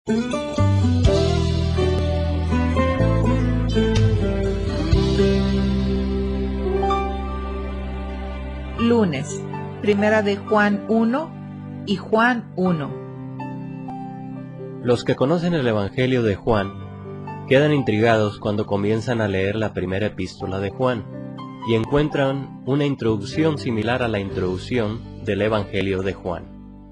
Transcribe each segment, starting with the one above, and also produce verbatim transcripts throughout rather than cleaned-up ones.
Lunes, Primera de Juan uno y Juan uno. Los que conocen el Evangelio de Juan quedan intrigados cuando comienzan a leer la primera epístola de Juan y encuentran una introducción similar a la introducción del Evangelio de Juan.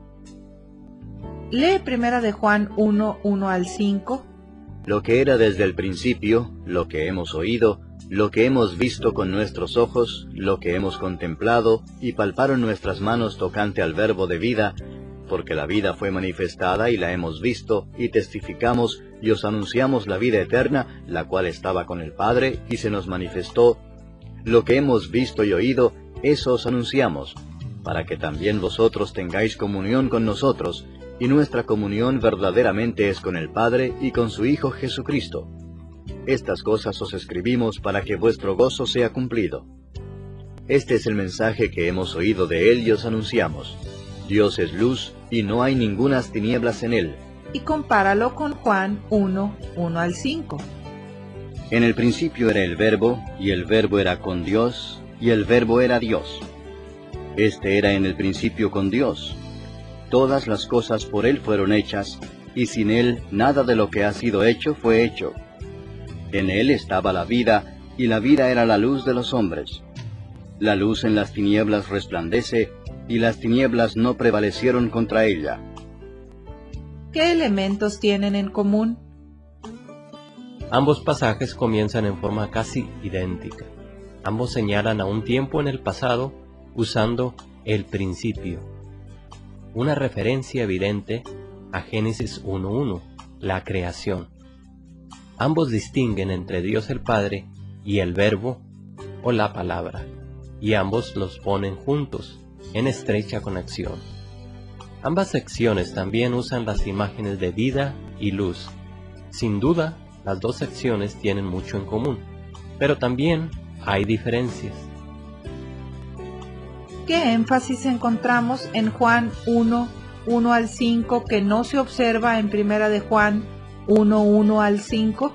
Lee Primera de Juan uno, uno al cinco. Lo que era desde el principio, lo que hemos oído, lo que hemos visto con nuestros ojos, lo que hemos contemplado y palparon nuestras manos tocante al verbo de vida, porque la vida fue manifestada y la hemos visto, y testificamos y os anunciamos la vida eterna, la cual estaba con el Padre y se nos manifestó. Lo que hemos visto y oído, eso os anunciamos, para que también vosotros tengáis comunión con nosotros, y nuestra comunión verdaderamente es con el Padre y con su Hijo Jesucristo. Estas cosas os escribimos para que vuestro gozo sea cumplido. Este es el mensaje que hemos oído de Él y os anunciamos. Dios es luz, y no hay ningunas tinieblas en Él. Y compáralo con Juan uno, uno al cinco. En el principio era el Verbo, y el Verbo era con Dios, y el Verbo era Dios. Este era en el principio con Dios. Todas las cosas por Él fueron hechas, y sin Él nada de lo que ha sido hecho fue hecho. En Él estaba la vida, y la vida era la luz de los hombres. La luz en las tinieblas resplandece, y las tinieblas no prevalecieron contra ella. ¿Qué elementos tienen en común? Ambos pasajes comienzan en forma casi idéntica. Ambos señalan a un tiempo en el pasado usando el principio, una referencia evidente a Génesis uno uno, la creación. Ambos distinguen entre Dios el Padre y el Verbo o la Palabra, y ambos los ponen juntos, en estrecha conexión. Ambas secciones también usan las imágenes de vida y luz. Sin duda, las dos secciones tienen mucho en común, pero también hay diferencias. ¿Qué énfasis encontramos en Juan uno, uno al cinco que no se observa en Primera de Juan uno, uno al cinco?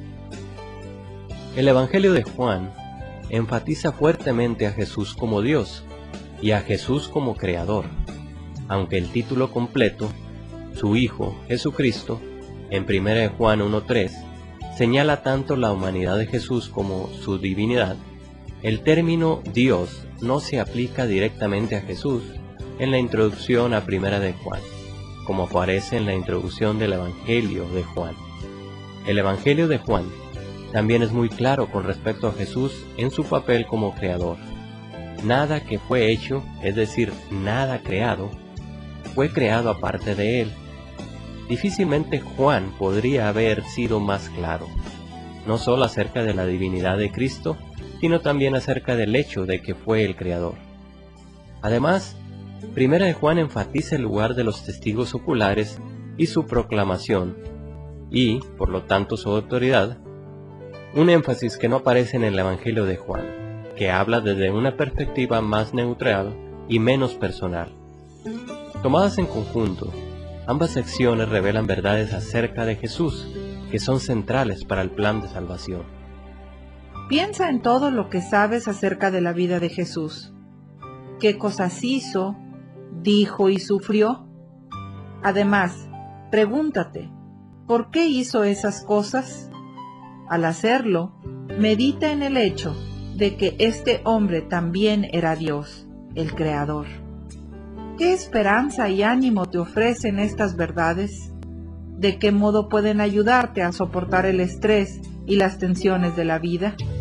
El Evangelio de Juan enfatiza fuertemente a Jesús como Dios y a Jesús como Creador, aunque el título completo, su Hijo, Jesucristo, en Primera de Juan uno tres, señala tanto la humanidad de Jesús como su divinidad. El término Dios no se aplica directamente a Jesús en la introducción a Primera de Juan, como aparece en la introducción del Evangelio de Juan. El Evangelio de Juan también es muy claro con respecto a Jesús en su papel como Creador. Nada que fue hecho, es decir, nada creado, fue creado aparte de Él. Difícilmente Juan podría haber sido más claro, no solo acerca de la divinidad de Cristo, sino también acerca del hecho de que fue el Creador. Además, Primera de Juan enfatiza el lugar de los testigos oculares y su proclamación, y, por lo tanto, su autoridad, un énfasis que no aparece en el Evangelio de Juan, que habla desde una perspectiva más neutral y menos personal. Tomadas en conjunto, ambas secciones revelan verdades acerca de Jesús, que son centrales para el plan de salvación. Piensa en todo lo que sabes acerca de la vida de Jesús. ¿Qué cosas hizo, dijo y sufrió? Además, pregúntate, ¿por qué hizo esas cosas? Al hacerlo, medita en el hecho de que este hombre también era Dios, el Creador. ¿Qué esperanza y ánimo te ofrecen estas verdades? ¿De qué modo pueden ayudarte a soportar el estrés y las tensiones de la vida?